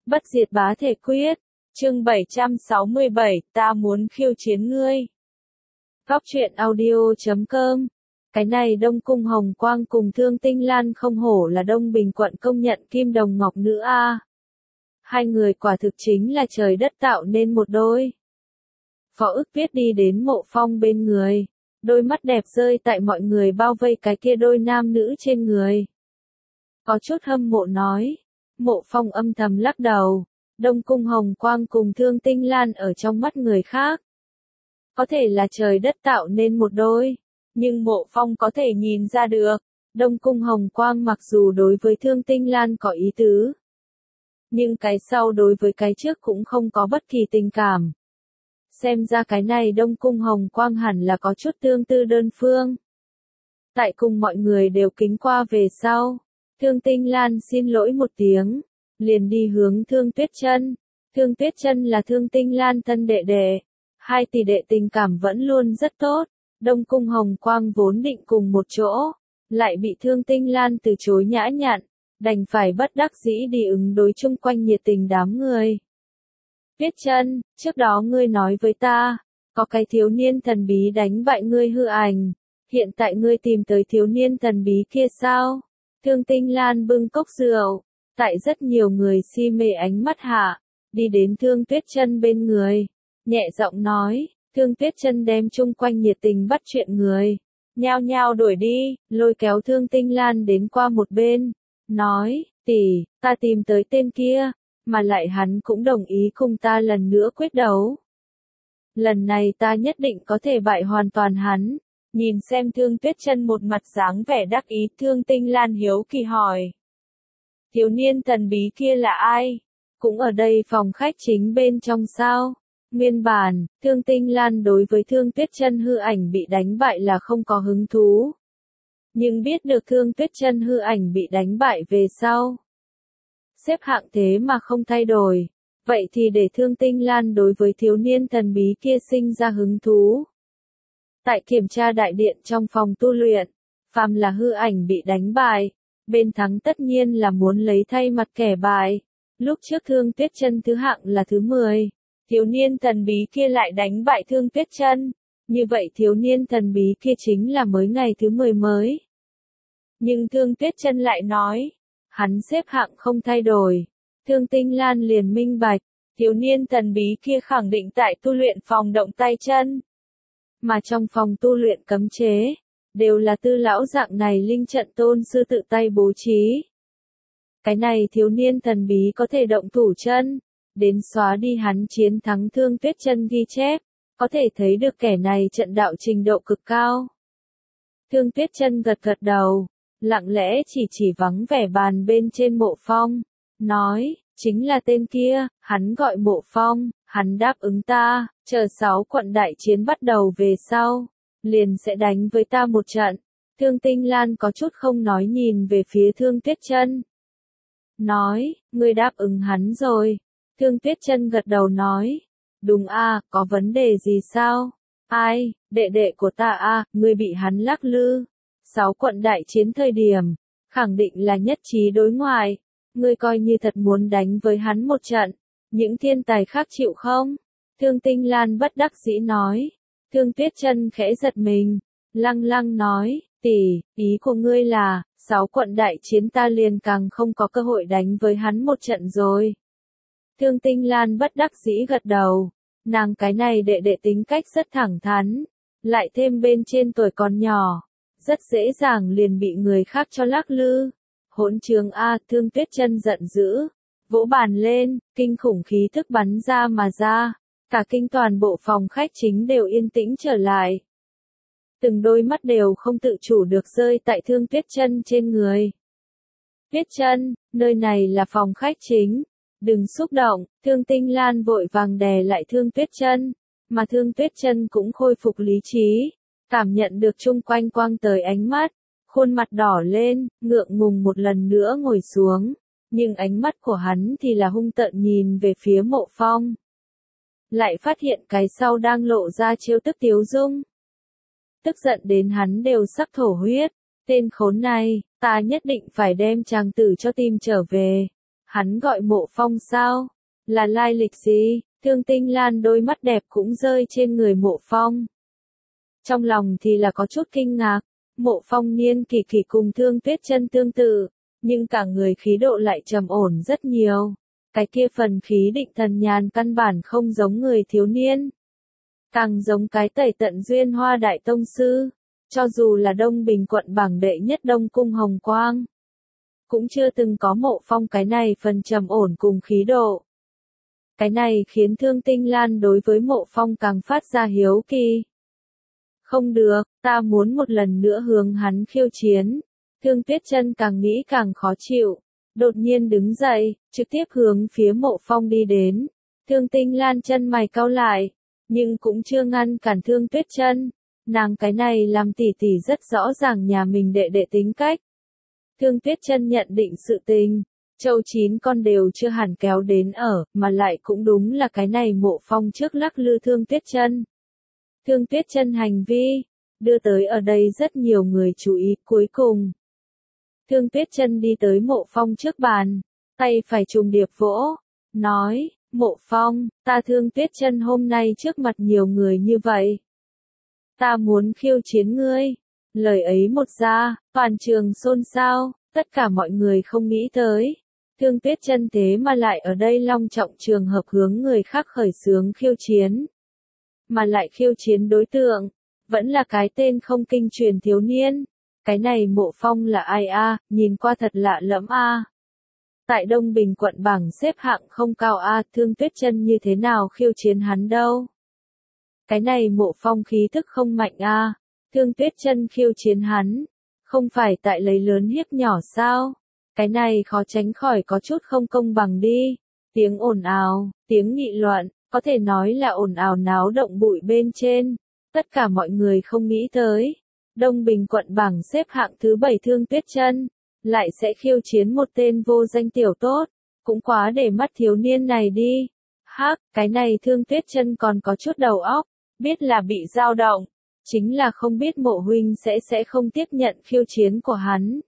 Bất diệt bá thể quyết, chương 767, ta muốn khiêu chiến ngươi. Góc truyện audio.com. Cái này Đông Cung Hồng Quang cùng Thương Tinh Lan không hổ là Đông Bình quận công nhận kim đồng ngọc nữ a. Hai người quả thực chính là trời đất tạo nên một đôi. Phó Ức Viết đi đến Mộ Phong bên người, đôi mắt đẹp rơi tại mọi người bao vây cái kia đôi nam nữ trên người. Có chút hâm mộ nói. Mộ Phong âm thầm lắc đầu, Đông Cung Hồng Quang cùng Thương Tinh Lan ở trong mắt người khác. Có thể là trời đất tạo nên một đôi, nhưng Mộ Phong có thể nhìn ra được, Đông Cung Hồng Quang mặc dù đối với Thương Tinh Lan có ý tứ, nhưng cái sau đối với cái trước cũng không có bất kỳ tình cảm. Xem ra cái này Đông Cung Hồng Quang hẳn là có chút tương tư đơn phương. Tại cùng mọi người đều kính qua về sau, Thương Tinh Lan xin lỗi một tiếng, liền đi hướng Thương Tuyết Chân. Thương Tuyết Chân là Thương Tinh Lan thân đệ đệ, hai tỷ đệ tình cảm vẫn luôn rất tốt. Đông Cung Hồng Quang vốn định cùng một chỗ, lại bị Thương Tinh Lan từ chối nhã nhặn, đành phải bất đắc dĩ đi ứng đối chung quanh nhiệt tình đám người. Tuyết Chân, trước đó ngươi nói với ta, có cái thiếu niên thần bí đánh bại ngươi hư ảnh, hiện tại ngươi tìm tới thiếu niên thần bí kia sao? Thương Tinh Lan bưng cốc rượu, tại rất nhiều người si mê ánh mắt hạ, đi đến Thương Tuyết Chân bên người, nhẹ giọng nói. Thương Tuyết Chân đem chung quanh nhiệt tình bắt chuyện người, nhao nhao đuổi đi, lôi kéo Thương Tinh Lan đến qua một bên, nói, tỷ, ta tìm tới tên kia, mà lại hắn cũng đồng ý cùng ta lần nữa quyết đấu. Lần này ta nhất định có thể bại hoàn toàn hắn. Nhìn xem Thương Tuyết Chân một mặt dáng vẻ đắc ý, Thương Tinh Lan hiếu kỳ hỏi. Thiếu niên thần bí kia là ai? Cũng ở đây phòng khách chính bên trong sao? Nguyên bản, Thương Tinh Lan đối với Thương Tuyết Chân hư ảnh bị đánh bại là không có hứng thú. Nhưng biết được Thương Tuyết Chân hư ảnh bị đánh bại về sau, xếp hạng thế mà không thay đổi, vậy thì để Thương Tinh Lan đối với thiếu niên thần bí kia sinh ra hứng thú. Tại kiểm tra đại điện trong phòng tu luyện, phàm là hư ảnh bị đánh bại, bên thắng tất nhiên là muốn lấy thay mặt kẻ bại. Lúc trước Thương Tuyết Chân thứ hạng là thứ 10, thiếu niên thần bí kia lại đánh bại Thương Tuyết Chân, như vậy thiếu niên thần bí kia chính là mới ngày thứ 10 mới. Nhưng Thương Tuyết Chân lại nói, hắn xếp hạng không thay đổi. Thương Tinh Lan liền minh bạch, thiếu niên thần bí kia khẳng định tại tu luyện phòng động tay chân. Mà trong phòng tu luyện cấm chế, đều là Tư lão dạng này linh trận tôn sư tự tay bố trí. Cái này thiếu niên thần bí có thể động thủ chân, đến xóa đi hắn chiến thắng Thương Tuyết Chân ghi chép, có thể thấy được kẻ này trận đạo trình độ cực cao. Thương Tuyết Chân gật gật đầu, lặng lẽ chỉ vắng vẻ bàn bên trên Mộ Phong, nói, chính là tên kia, hắn gọi Mộ Phong, hắn đáp ứng ta, chờ 6 quận đại chiến bắt đầu về sau, liền sẽ đánh với ta một trận. Thương Tinh Lan có chút không nói nhìn về phía Thương Tuyết Chân. Nói, ngươi đáp ứng hắn rồi. Thương Tuyết Chân gật đầu nói, đúng a, có vấn đề gì sao? Ai, đệ đệ của ta a, ngươi bị hắn lắc lư. 6 quận đại chiến thời điểm, khẳng định là nhất trí đối ngoại. Ngươi coi như thật muốn đánh với hắn một trận, những thiên tài khác chịu không? Thương Tinh Lan bất đắc dĩ nói. Thương Tuyết Chân khẽ giật mình, lăng lăng nói, tỷ, ý của ngươi là, 6 quận đại chiến ta liền càng không có cơ hội đánh với hắn một trận rồi. Thương Tinh Lan bất đắc dĩ gật đầu, nàng cái này đệ đệ tính cách rất thẳng thắn, lại thêm bên trên tuổi còn nhỏ, rất dễ dàng liền bị người khác cho lắc lư. Hỗn trướng a, Thương Tuyết Chân giận dữ, vỗ bàn lên, kinh khủng khí thức bắn ra mà ra, cả kinh toàn bộ phòng khách chính đều yên tĩnh trở lại. Từng đôi mắt đều không tự chủ được rơi tại Thương Tuyết Chân trên người. Tuyết Chân, nơi này là phòng khách chính, đừng xúc động. Thương Tinh Lan vội vàng đè lại Thương Tuyết Chân, mà Thương Tuyết Chân cũng khôi phục lý trí, cảm nhận được chung quanh quang tới ánh mắt, khuôn mặt đỏ lên, ngượng ngùng một lần nữa ngồi xuống, nhưng ánh mắt của hắn thì là hung tợn nhìn về phía Mộ Phong. Lại phát hiện cái sau đang lộ ra trêu tức tiếu dung. Tức giận đến hắn đều sắp thổ huyết, tên khốn này, ta nhất định phải đem chàng tử cho tìm trở về. Hắn gọi Mộ Phong sao? Là lai lịch gì? Thương Tinh Lan đôi mắt đẹp cũng rơi trên người Mộ Phong. Trong lòng thì là có chút kinh ngạc, Mộ Phong niên kỳ kỳ cùng Thương Tuyết Chân tương tự, nhưng cả người khí độ lại trầm ổn rất nhiều. Cái kia phần khí định thần nhàn căn bản không giống người thiếu niên. Càng giống cái tẩy tận duyên hoa đại tông sư, cho dù là Đông Bình quận bảng đệ nhất Đông Cung Hồng Quang. Cũng chưa từng có Mộ Phong cái này phần trầm ổn cùng khí độ. Cái này khiến Thương Tinh Lan đối với Mộ Phong càng phát ra hiếu kỳ. Không được, ta muốn một lần nữa hướng hắn khiêu chiến. Thương Tuyết Chân càng nghĩ càng khó chịu, đột nhiên đứng dậy, trực tiếp hướng phía Mộ Phong đi đến. Thương Tinh Lan chân mày cau lại, nhưng cũng chưa ngăn cản Thương Tuyết Chân. Nàng cái này làm tỷ tỷ rất rõ ràng nhà mình đệ đệ tính cách. Thương Tuyết Chân nhận định sự tình, châu 9 con đều chưa hẳn kéo đến ở, mà lại cũng đúng là cái này Mộ Phong trước lắc lư Thương Tuyết Chân. Thương Tuyết Chân hành vi, đưa tới ở đây rất nhiều người chú ý. Cuối cùng, Thương Tuyết Chân đi tới Mộ Phong trước bàn, tay phải trùng điệp vỗ, nói, Mộ Phong, ta Thương Tuyết Chân hôm nay trước mặt nhiều người như vậy. Ta muốn khiêu chiến ngươi. Lời ấy một ra, toàn trường xôn xao, tất cả mọi người không nghĩ tới. Thương Tuyết Chân thế mà lại ở đây long trọng trường hợp hướng người khác khởi xướng khiêu chiến. Mà lại khiêu chiến đối tượng, vẫn là cái tên không kinh truyền thiếu niên. Cái này Mộ Phong là ai a? Nhìn qua thật lạ lẫm a. Tại Đông Bình quận bảng xếp hạng không cao a, Thương Tuyết Chân như thế nào khiêu chiến hắn đâu? Cái này Mộ Phong khí thức không mạnh a. Thương Tuyết Chân khiêu chiến hắn, không phải tại lấy lớn hiếp nhỏ sao? Cái này khó tránh khỏi có chút không công bằng đi. Tiếng ồn ào, tiếng nghị luận, có thể nói là ồn ào náo động bụi bên trên. Tất cả mọi người không nghĩ tới. Đông Bình quận bảng xếp hạng thứ 7 Thương Tuyết Chân, lại sẽ khiêu chiến một tên vô danh tiểu tốt. Cũng quá để mắt thiếu niên này đi. Hắc, cái này Thương Tuyết Chân còn có chút đầu óc, biết là bị dao động. Chính là không biết Mộ huynh sẽ không tiếp nhận khiêu chiến của hắn.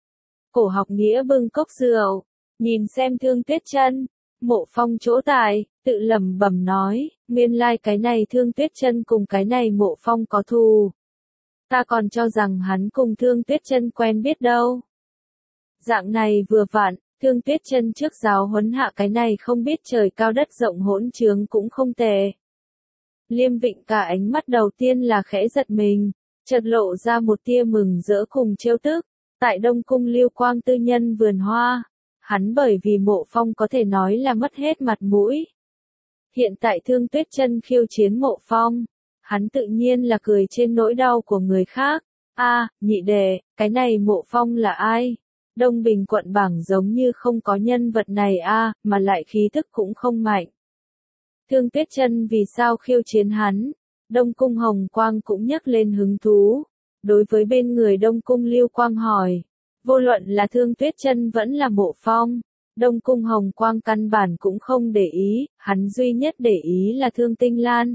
Cổ Học Nghĩa bưng cốc rượu, nhìn xem Thương Tuyết Chân, Mộ Phong chỗ tài, tự lẩm bẩm nói, nguyên lai cái này Thương Tuyết Chân cùng cái này Mộ Phong có thù. Ta còn cho rằng hắn cùng Thương Tuyết Chân quen biết đâu. Dạng này vừa vặn, Thương Tuyết Chân trước giáo huấn hạ cái này không biết trời cao đất rộng hỗn trướng cũng không tệ. Liêm Vịnh cả ánh mắt đầu tiên là khẽ giật mình, chợt lộ ra một tia mừng rỡ cùng trêu tức. Tại Đông Cung Lưu Quang tư nhân vườn hoa, hắn bởi vì Mộ Phong có thể nói là mất hết mặt mũi. Hiện tại Thương Tuyết Chân khiêu chiến Mộ Phong, hắn tự nhiên là cười trên nỗi đau của người khác. A, nhị đệ, cái này Mộ Phong là ai? Đông Bình quận bảng giống như không có nhân vật này a, mà lại khí thức cũng không mạnh. Thương Tuyết Chân vì sao khiêu chiến hắn? Đông Cung Hồng Quang cũng nhắc lên hứng thú. Đối với bên người Đông Cung Lưu Quang hỏi, vô luận là Thương Tuyết Chân vẫn là Mộ Phong, Đông Cung Hồng Quang căn bản cũng không để ý, hắn duy nhất để ý là Thương Tinh Lan.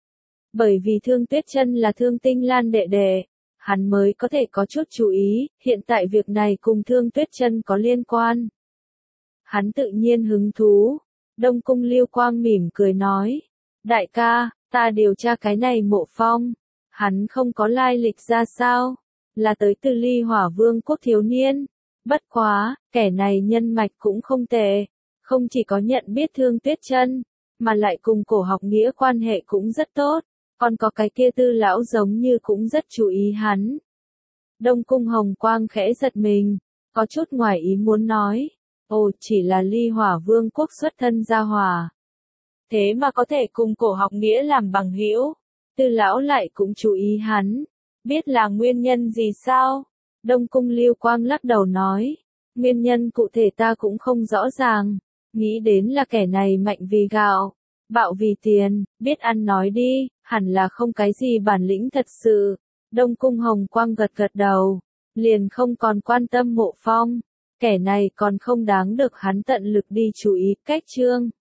Bởi vì Thương Tuyết Chân là Thương Tinh Lan đệ đệ, hắn mới có thể có chút chú ý, hiện tại việc này cùng Thương Tuyết Chân có liên quan. Hắn tự nhiên hứng thú. Đông Cung Lưu Quang mỉm cười nói, đại ca, ta điều tra cái này Mộ Phong, hắn không có lai lịch ra sao, là tới từ Ly Hỏa Vương quốc thiếu niên. Bất quá, kẻ này nhân mạch cũng không tệ, không chỉ có nhận biết Thương Tuyết Chân, mà lại cùng Cổ Học Nghĩa quan hệ cũng rất tốt, còn có cái kia Tư lão giống như cũng rất chú ý hắn. Đông Cung Hồng Quang khẽ giật mình, có chút ngoài ý muốn nói, ồ, chỉ là Ly Hỏa Vương quốc xuất thân gia hỏa. Thế mà có thể cùng Cổ Học Nghĩa làm bằng hữu. Tư lão lại cũng chú ý hắn. Biết là nguyên nhân gì sao? Đông Cung Lưu Quang lắc đầu nói. Nguyên nhân cụ thể ta cũng không rõ ràng. Nghĩ đến là kẻ này mạnh vì gạo, bạo vì tiền, biết ăn nói đi, hẳn là không cái gì bản lĩnh thật sự. Đông Cung Hồng Quang gật gật đầu, liền không còn quan tâm Mộ Phong. Kẻ này còn không đáng được hắn tận lực đi chú ý. Cách chương